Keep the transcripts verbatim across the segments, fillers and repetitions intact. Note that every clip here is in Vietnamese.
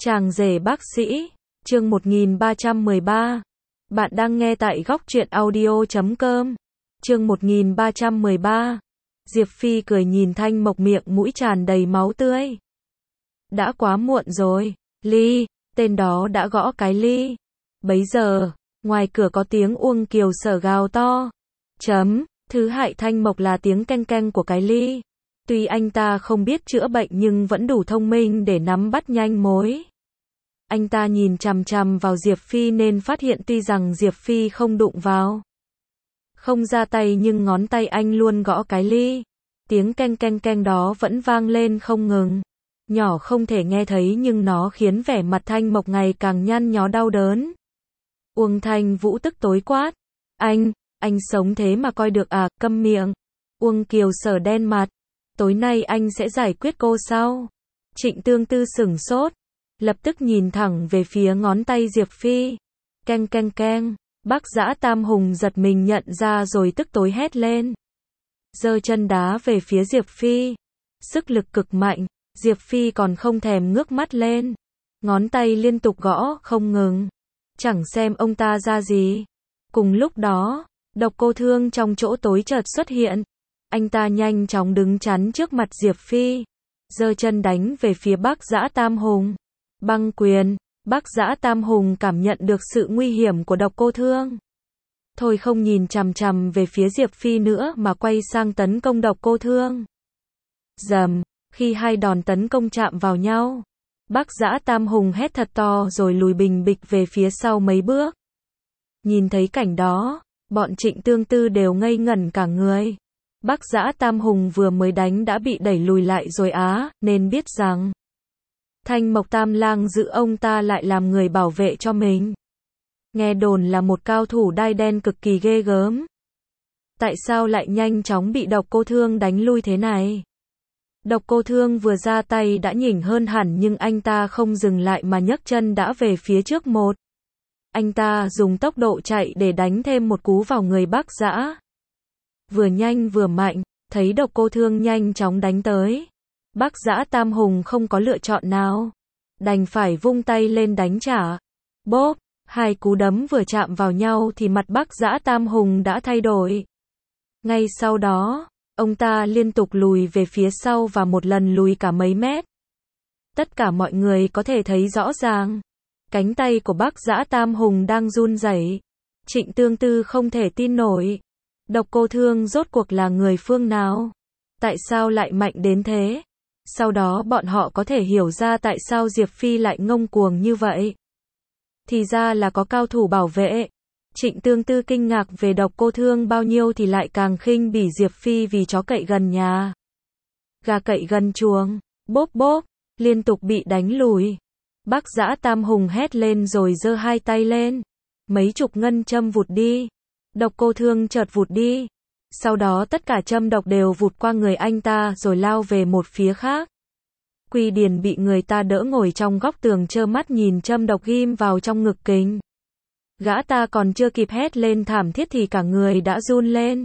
Chàng rể bác sĩ, chương một nghìn ba trăm mười ba. Bạn đang nghe tại góc truyện audio chấm com. Chương một nghìn ba trăm mười ba. Diệp Phi cười nhìn Thanh Mộc miệng mũi tràn đầy máu tươi. Đã quá muộn rồi, Ly, tên đó đã gõ cái ly. Bấy giờ, ngoài cửa có tiếng Uông Kiều Sở gào to. Chấm, thứ hại Thanh Mộc là tiếng keng keng của cái ly. Tuy anh ta không biết chữa bệnh nhưng vẫn đủ thông minh để nắm bắt nhanh mối. Anh ta nhìn chằm chằm vào Diệp Phi nên phát hiện tuy rằng Diệp Phi không đụng vào, không ra tay nhưng ngón tay anh luôn gõ cái ly. Tiếng keng keng keng đó vẫn vang lên không ngừng. Nhỏ không thể nghe thấy nhưng nó khiến vẻ mặt Thanh Mộc ngày càng nhăn nhó đau đớn. Uông Thanh Vũ tức tối quát. Anh, anh sống thế mà coi được à, câm miệng. Uông Kiều Sở đen mặt. Tối nay anh sẽ giải quyết cô sau. Trịnh Tương Tư sửng sốt, lập tức nhìn thẳng về phía ngón tay Diệp Phi. Keng keng keng, Bác Dã Tam Hùng giật mình nhận ra rồi tức tối hét lên. Giơ chân đá về phía Diệp Phi. Sức lực cực mạnh, Diệp Phi còn không thèm ngước mắt lên. Ngón tay liên tục gõ không ngừng. Chẳng xem ông ta ra gì. Cùng lúc đó, Độc Cô Thương trong chỗ tối chợt xuất hiện. Anh ta nhanh chóng đứng chắn trước mặt Diệp Phi. Giơ chân đánh về phía Bác Dã Tam Hùng. Băng quyền, Bác Dã Tam Hùng cảm nhận được sự nguy hiểm của Độc Cô Thương. Thôi không nhìn chằm chằm về phía Diệp Phi nữa mà quay sang tấn công Độc Cô Thương. Rầm, khi hai đòn tấn công chạm vào nhau, Bác Dã Tam Hùng hét thật to rồi lùi bình bịch về phía sau mấy bước. Nhìn thấy cảnh đó, bọn Trịnh Tương Tư đều ngây ngẩn cả người. Bác Dã Tam Hùng vừa mới đánh đã bị đẩy lùi lại rồi á, nên biết rằng Thanh Mộc Tam Lang giữ ông ta lại làm người bảo vệ cho mình. Nghe đồn là một cao thủ đai đen cực kỳ ghê gớm. Tại sao lại nhanh chóng bị Độc Cô Thương đánh lui thế này? Độc Cô Thương vừa ra tay đã nhỉnh hơn hẳn nhưng anh ta không dừng lại mà nhấc chân đã về phía trước một. Anh ta dùng tốc độ chạy để đánh thêm một cú vào người Bác Dã. Vừa nhanh vừa mạnh, thấy Độc Cô Thương nhanh chóng đánh tới. Bác Dã Tam Hùng không có lựa chọn nào, đành phải vung tay lên đánh trả. Bốp, hai cú đấm vừa chạm vào nhau thì mặt Bác Dã Tam Hùng đã thay đổi. Ngay sau đó, ông ta liên tục lùi về phía sau và một lần lùi cả mấy mét. Tất cả mọi người có thể thấy rõ ràng, cánh tay của Bác Dã Tam Hùng đang run rẩy. Trịnh Tương Tư không thể tin nổi. Độc Cô Thương rốt cuộc là người phương nào? Tại sao lại mạnh đến thế? Sau đó bọn họ có thể hiểu ra tại sao Diệp Phi lại ngông cuồng như vậy. Thì ra là có cao thủ bảo vệ. Trịnh Tương Tư kinh ngạc về Độc Cô Thương bao nhiêu thì lại càng khinh bỉ Diệp Phi vì chó cậy gần nhà, gà cậy gần chuồng. Bốp bốp, liên tục bị đánh lùi. Bác Dã Tam Hùng hét lên rồi giơ hai tay lên. Mấy chục ngân châm vụt đi. Độc Cô Thương chợt vụt đi. Sau đó tất cả châm độc đều vụt qua người anh ta rồi lao về một phía khác. Quy Điền bị người ta đỡ ngồi trong góc tường trơ mắt nhìn châm độc ghim vào trong ngực kình. Gã ta còn chưa kịp hét lên thảm thiết thì cả người đã run lên.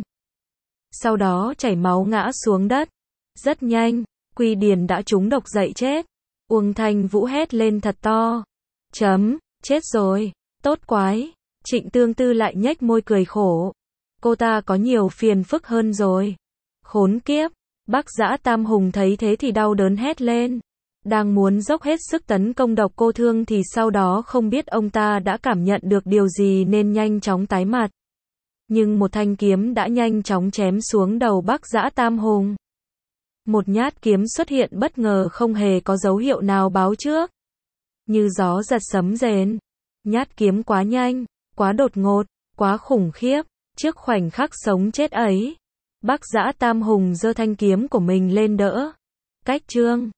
Sau đó chảy máu ngã xuống đất. Rất nhanh, Quy Điền đã trúng độc dậy chết. Uông Thanh Vũ hét lên thật to. Chấm, chết rồi, tốt quái. Trịnh Tương Tư lại nhếch môi cười khổ. Cô ta có nhiều phiền phức hơn rồi. Khốn kiếp. Bác Dã Tam Hùng thấy thế thì đau đớn hét lên. Đang muốn dốc hết sức tấn công Độc Cô Thương thì sau đó không biết ông ta đã cảm nhận được điều gì nên nhanh chóng tái mặt. Nhưng một thanh kiếm đã nhanh chóng chém xuống đầu Bác Dã Tam Hùng. Một nhát kiếm xuất hiện bất ngờ không hề có dấu hiệu nào báo trước. Như gió giật sấm rền. Nhát kiếm quá nhanh, quá đột ngột, quá khủng khiếp. Trước khoảnh khắc sống chết ấy, Bác Dã Tam Hùng giơ thanh kiếm của mình lên đỡ. Cách chương